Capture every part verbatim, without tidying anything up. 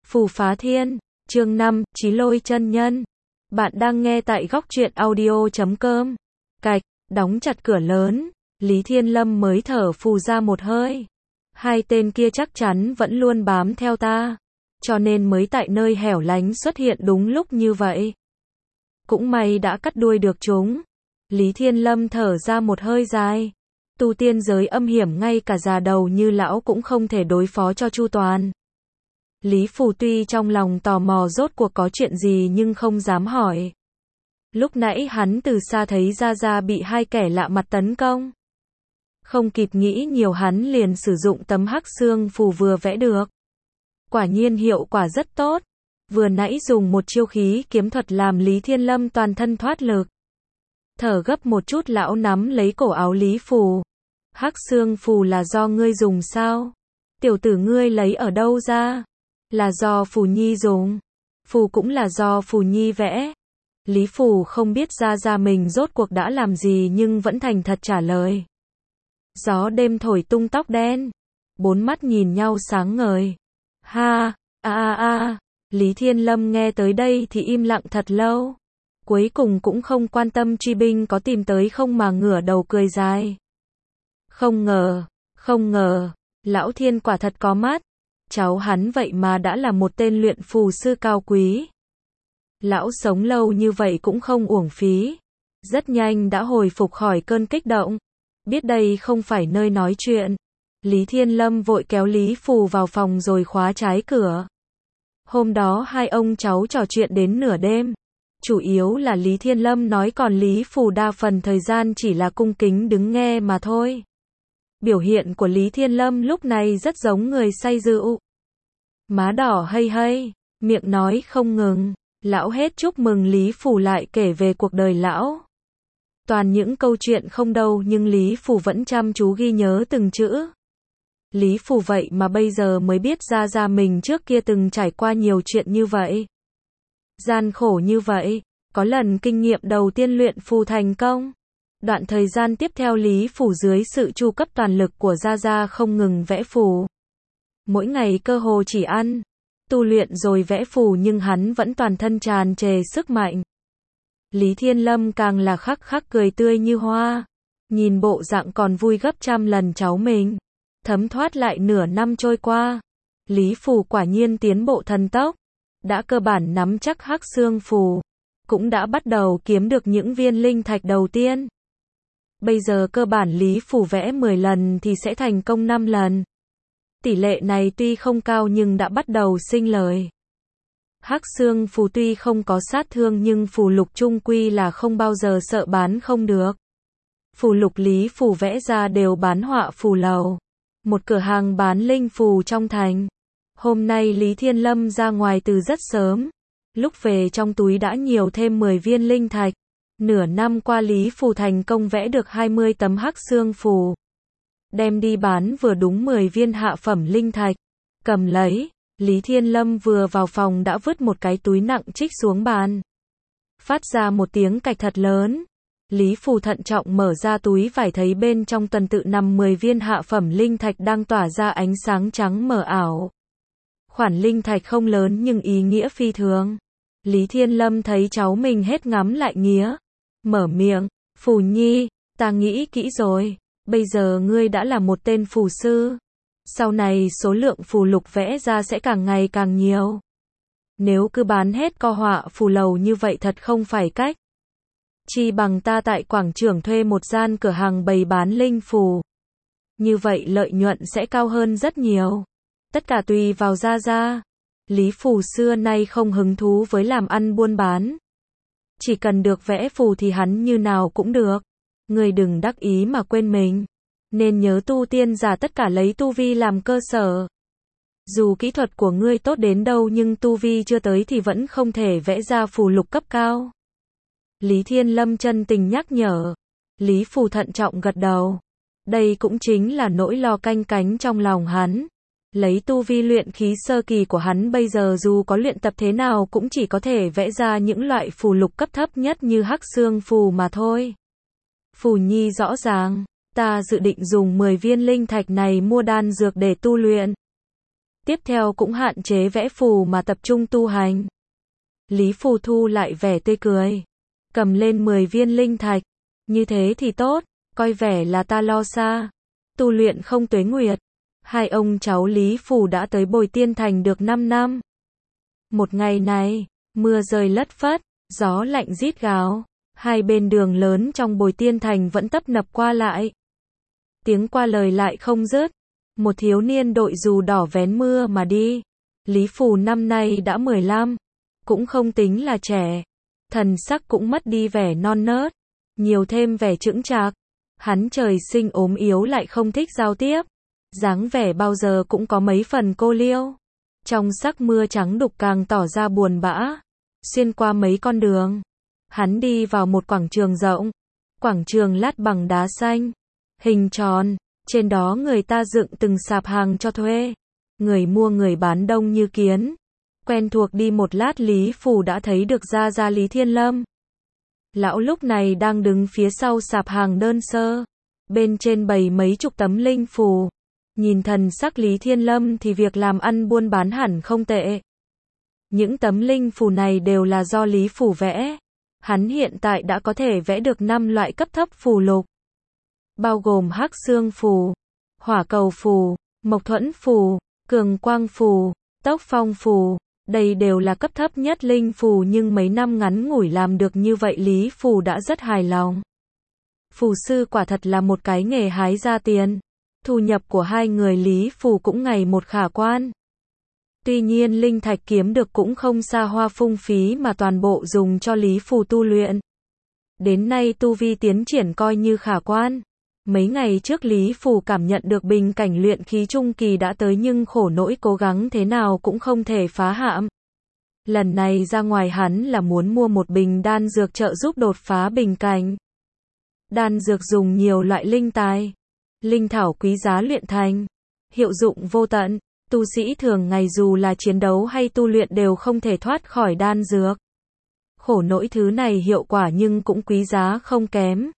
Phù Phá Thiên, chương năm, Chí Lôi chân nhân. Bạn đang nghe tại góc truyện audio chấm com. Cạch, đóng chặt cửa lớn, Lý Thiên Lâm mới thở phù ra một hơi. Hai tên kia chắc chắn vẫn luôn bám theo ta, cho nên mới tại nơi hẻo lánh xuất hiện đúng lúc như vậy. Cũng may đã cắt đuôi được chúng. Lý Thiên Lâm thở ra một hơi dài. Tu tiên giới âm hiểm, ngay cả già đầu như lão cũng không thể đối phó cho chu toàn. Lý Phù tuy trong lòng tò mò rốt cuộc có chuyện gì nhưng không dám hỏi. Lúc nãy hắn từ xa thấy Gia Gia bị hai kẻ lạ mặt tấn công. Không kịp nghĩ nhiều hắn liền sử dụng tấm hắc xương phù vừa vẽ được. Quả nhiên hiệu quả rất tốt. Vừa nãy dùng một chiêu khí kiếm thuật làm Lý Thiên Lâm toàn thân thoát lực. Thở gấp một chút lão nắm lấy cổ áo Lý Phù. Hắc xương phù là do ngươi dùng sao? Tiểu tử ngươi lấy ở đâu ra? Là do Phù Nhi dùng. Phù cũng là do Phù Nhi vẽ. Lý Phù không biết Gia Gia mình rốt cuộc đã làm gì nhưng vẫn thành thật trả lời. Gió đêm thổi tung tóc đen. Bốn mắt nhìn nhau sáng ngời. Ha, a a a. Lý Thiên Lâm nghe tới đây thì im lặng thật lâu. Cuối cùng cũng không quan tâm truy binh có tìm tới không mà ngửa đầu cười dài. Không ngờ, không ngờ, lão Thiên quả thật có mắt. Cháu hắn vậy mà đã là một tên luyện phù sư cao quý. Lão sống lâu như vậy cũng không uổng phí. Rất nhanh đã hồi phục khỏi cơn kích động. Biết đây không phải nơi nói chuyện. Lý Thiên Lâm vội kéo Lý Phù vào phòng rồi khóa trái cửa. Hôm đó hai ông cháu trò chuyện đến nửa đêm. Chủ yếu là Lý Thiên Lâm nói, còn Lý Phù đa phần thời gian chỉ là cung kính đứng nghe mà thôi. Biểu hiện của Lý Thiên Lâm lúc này rất giống người say rượu. Má đỏ hây hây, miệng nói không ngừng. Lão hết chúc mừng Lý Phù lại kể về cuộc đời lão. Toàn những câu chuyện không đâu nhưng Lý Phù vẫn chăm chú ghi nhớ từng chữ. Lý Phù vậy mà bây giờ mới biết ra ra mình trước kia từng trải qua nhiều chuyện như vậy. Gian khổ như vậy, có lần kinh nghiệm đầu tiên luyện phù thành công. Đoạn thời gian tiếp theo Lý Phù dưới sự chu cấp toàn lực của Gia Gia không ngừng vẽ phù. Mỗi ngày cơ hồ chỉ ăn, tu luyện rồi vẽ phù nhưng hắn vẫn toàn thân tràn trề sức mạnh. Lý Thiên Lâm càng là khắc khắc cười tươi như hoa. Nhìn bộ dạng còn vui gấp trăm lần cháu mình. Thấm thoát lại nửa năm trôi qua. Lý Phù quả nhiên tiến bộ thần tốc. Đã cơ bản nắm chắc hắc xương phù. Cũng đã bắt đầu kiếm được những viên linh thạch đầu tiên. Bây giờ cơ bản Lý Phù vẽ mười lần thì sẽ thành công năm lần. Tỷ lệ này tuy không cao nhưng đã bắt đầu sinh lời. Hắc xương phù tuy không có sát thương nhưng phù lục chung quy là không bao giờ sợ bán không được. Phù lục Lý Phù vẽ ra đều bán họa phù lầu. Một cửa hàng bán linh phù trong thành. Hôm nay Lý Thiên Lâm ra ngoài từ rất sớm. Lúc về trong túi đã nhiều thêm mười viên linh thạch. Nửa năm qua Lý Phù thành công vẽ được hai mươi tấm hắc xương phù. Đem đi bán vừa đúng mười viên hạ phẩm linh thạch. Cầm lấy, Lý Thiên Lâm vừa vào phòng đã vứt một cái túi nặng trích xuống bàn. Phát ra một tiếng cạch thật lớn. Lý Phù thận trọng mở ra túi vải thấy bên trong tuần tự nằm mười viên hạ phẩm linh thạch đang tỏa ra ánh sáng trắng mờ ảo. Khoản linh thạch không lớn nhưng ý nghĩa phi thường. Lý Thiên Lâm thấy cháu mình hết ngắm lại nghía. Mở miệng, Phù Nhi, ta nghĩ kỹ rồi. Bây giờ ngươi đã là một tên phù sư. Sau này số lượng phù lục vẽ ra sẽ càng ngày càng nhiều. Nếu cứ bán hết co họa phù lầu như vậy thật không phải cách. Chi bằng ta tại quảng trường thuê một gian cửa hàng bày bán linh phù. Như vậy lợi nhuận sẽ cao hơn rất nhiều. Tất cả tùy vào Gia Gia. Lý Phù xưa nay không hứng thú với làm ăn buôn bán. Chỉ cần được vẽ phù thì hắn như nào cũng được. Ngươi đừng đắc ý mà quên mình. Nên nhớ tu tiên giả tất cả lấy tu vi làm cơ sở. Dù kỹ thuật của ngươi tốt đến đâu nhưng tu vi chưa tới thì vẫn không thể vẽ ra phù lục cấp cao. Lý Thiên Lâm chân tình nhắc nhở. Lý Phù thận trọng gật đầu. Đây cũng chính là nỗi lo canh cánh trong lòng hắn. Lấy tu vi luyện khí sơ kỳ của hắn bây giờ dù có luyện tập thế nào cũng chỉ có thể vẽ ra những loại phù lục cấp thấp nhất như hắc xương phù mà thôi. Phù Nhi rõ ràng, ta dự định dùng mười viên linh thạch này mua đan dược để tu luyện. Tiếp theo cũng hạn chế vẽ phù mà tập trung tu hành. Lý Phù thu lại vẻ tươi cười. Cầm lên mười viên linh thạch. Như thế thì tốt, coi vẻ là ta lo xa. Tu luyện không tuế nguyệt. Hai ông cháu Lý Phù đã tới Bồi Tiên Thành được năm năm. Một ngày này, mưa rơi lất phất, gió lạnh rít gào. Hai bên đường lớn trong Bồi Tiên Thành vẫn tấp nập qua lại. Tiếng qua lời lại không dứt. Một thiếu niên đội dù đỏ vén mưa mà đi. Lý Phù năm nay đã mười lăm. Cũng không tính là trẻ. Thần sắc cũng mất đi vẻ non nớt. Nhiều thêm vẻ chững chạc. Hắn trời sinh ốm yếu lại không thích giao tiếp. Dáng vẻ bao giờ cũng có mấy phần cô liêu. Trong sắc mưa trắng đục càng tỏ ra buồn bã. Xuyên qua mấy con đường. Hắn đi vào một quảng trường rộng. Quảng trường lát bằng đá xanh. Hình tròn. Trên đó người ta dựng từng sạp hàng cho thuê. Người mua người bán đông như kiến. Quen thuộc đi một lát Lý Phù đã thấy được Gia Gia Lý Thiên Lâm. Lão lúc này đang đứng phía sau sạp hàng đơn sơ. Bên trên bày mấy chục tấm linh phù. Nhìn thần sắc Lý Thiên Lâm thì việc làm ăn buôn bán hẳn không tệ. Những tấm linh phù này đều là do Lý Phù vẽ. Hắn hiện tại đã có thể vẽ được năm loại cấp thấp phù lục. Bao gồm hắc xương phù, hỏa cầu phù, mộc thuẫn phù, cường quang phù, tốc phong phù. Đây đều là cấp thấp nhất linh phù nhưng mấy năm ngắn ngủi làm được như vậy Lý Phù đã rất hài lòng. Phù sư quả thật là một cái nghề hái ra tiền. Thu nhập của hai người Lý Phù cũng ngày một khả quan. Tuy nhiên linh thạch kiếm được cũng không xa hoa phung phí mà toàn bộ dùng cho Lý Phù tu luyện. Đến nay tu vi tiến triển coi như khả quan. Mấy ngày trước Lý Phù cảm nhận được bình cảnh luyện khí trung kỳ đã tới nhưng khổ nỗi cố gắng thế nào cũng không thể phá hạm. Lần này ra ngoài hắn là muốn mua một bình đan dược trợ giúp đột phá bình cảnh. Đan dược dùng nhiều loại linh tài, linh thảo quý giá luyện thành, hiệu dụng vô tận, tu sĩ thường ngày dù là chiến đấu hay tu luyện đều không thể thoát khỏi đan dược. Khổ nỗi thứ này hiệu quả nhưng cũng quý giá không kém.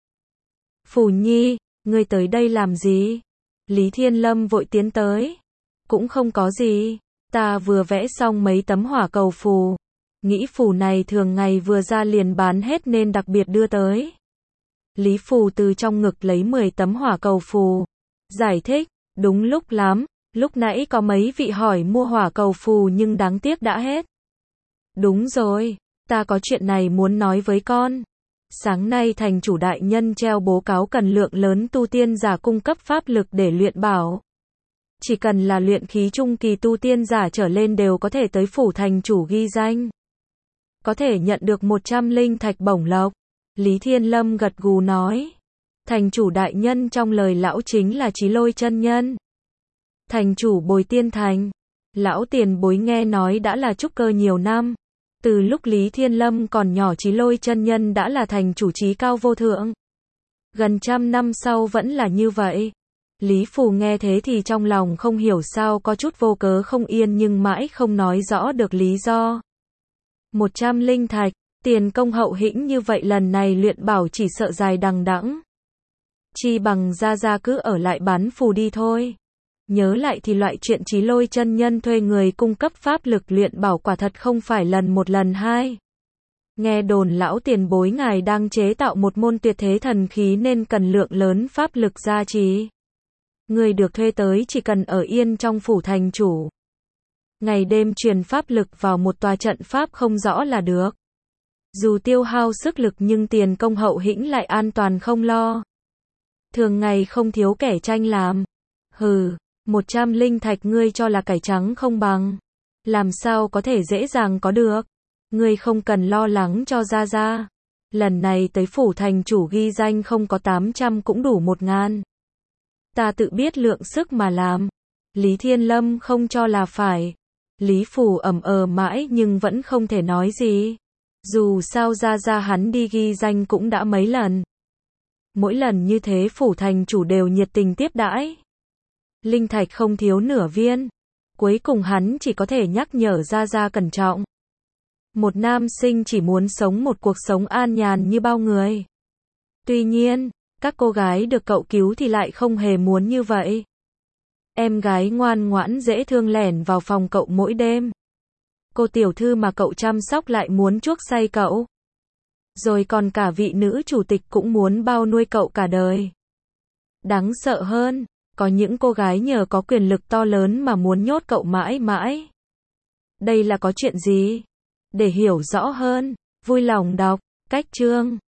Phù Nhi, ngươi tới đây làm gì? Lý Thiên Lâm vội tiến tới. Cũng không có gì, ta vừa vẽ xong mấy tấm hỏa cầu phù. Nghĩ phù này thường ngày vừa ra liền bán hết nên đặc biệt đưa tới. Lý Phù từ trong ngực lấy mười tấm hỏa cầu phù. Giải thích, đúng lúc lắm, lúc nãy có mấy vị hỏi mua hỏa cầu phù nhưng đáng tiếc đã hết. Đúng rồi, ta có chuyện này muốn nói với con. Sáng nay thành chủ đại nhân treo bố cáo cần lượng lớn tu tiên giả cung cấp pháp lực để luyện bảo. Chỉ cần là luyện khí trung kỳ tu tiên giả trở lên đều có thể tới phủ thành chủ ghi danh. Có thể nhận được một trăm linh thạch bổng lộc. Lý Thiên Lâm gật gù nói. Thành chủ đại nhân trong lời lão chính là Chí Lôi chân nhân. Thành chủ Bồi Tiên Thành. Lão tiền bối nghe nói đã là trúc cơ nhiều năm. Từ lúc Lý Thiên Lâm còn nhỏ Chí Lôi chân nhân đã là thành chủ trí cao vô thượng. Gần trăm năm sau vẫn là như vậy. Lý Phù nghe thế thì trong lòng không hiểu sao có chút vô cớ không yên nhưng mãi không nói rõ được lý do. Một trăm linh thạch, tiền công hậu hĩnh như vậy lần này luyện bảo chỉ sợ dài đằng đẵng. Chi bằng ra ra cứ ở lại bán phù đi thôi. Nhớ lại thì loại chuyện Chí Lôi chân nhân thuê người cung cấp pháp lực luyện bảo quả thật không phải lần một lần hai. Nghe đồn lão tiền bối ngài đang chế tạo một môn tuyệt thế thần khí nên cần lượng lớn pháp lực gia trì. Người được thuê tới chỉ cần ở yên trong phủ thành chủ. Ngày đêm truyền pháp lực vào một tòa trận pháp không rõ là được. Dù tiêu hao sức lực nhưng tiền công hậu hĩnh lại an toàn không lo. Thường ngày không thiếu kẻ tranh làm. Hừ, một trăm linh thạch ngươi cho là cải trắng không bằng. Làm sao có thể dễ dàng có được. Ngươi không cần lo lắng cho ra ra. Lần này tới phủ thành chủ ghi danh không có tám trăm cũng đủ một ngàn. Ta tự biết lượng sức mà làm. Lý Thiên Lâm không cho là phải. Lý Phù ẩm ờ mãi nhưng vẫn không thể nói gì. Dù sao ra ra hắn đi ghi danh cũng đã mấy lần. Mỗi lần như thế phủ thành chủ đều nhiệt tình tiếp đãi. Linh thạch không thiếu nửa viên. Cuối cùng hắn chỉ có thể nhắc nhở ra ra cẩn trọng. Một nam sinh chỉ muốn sống một cuộc sống an nhàn như bao người. Tuy nhiên, các cô gái được cậu cứu thì lại không hề muốn như vậy. Em gái ngoan ngoãn dễ thương lẻn vào phòng cậu mỗi đêm. Cô tiểu thư mà cậu chăm sóc lại muốn chuốc say cậu. Rồi còn cả vị nữ chủ tịch cũng muốn bao nuôi cậu cả đời. Đáng sợ hơn, có những cô gái nhờ có quyền lực to lớn mà muốn nhốt cậu mãi mãi. Đây là có chuyện gì? Để hiểu rõ hơn, vui lòng đọc cách chương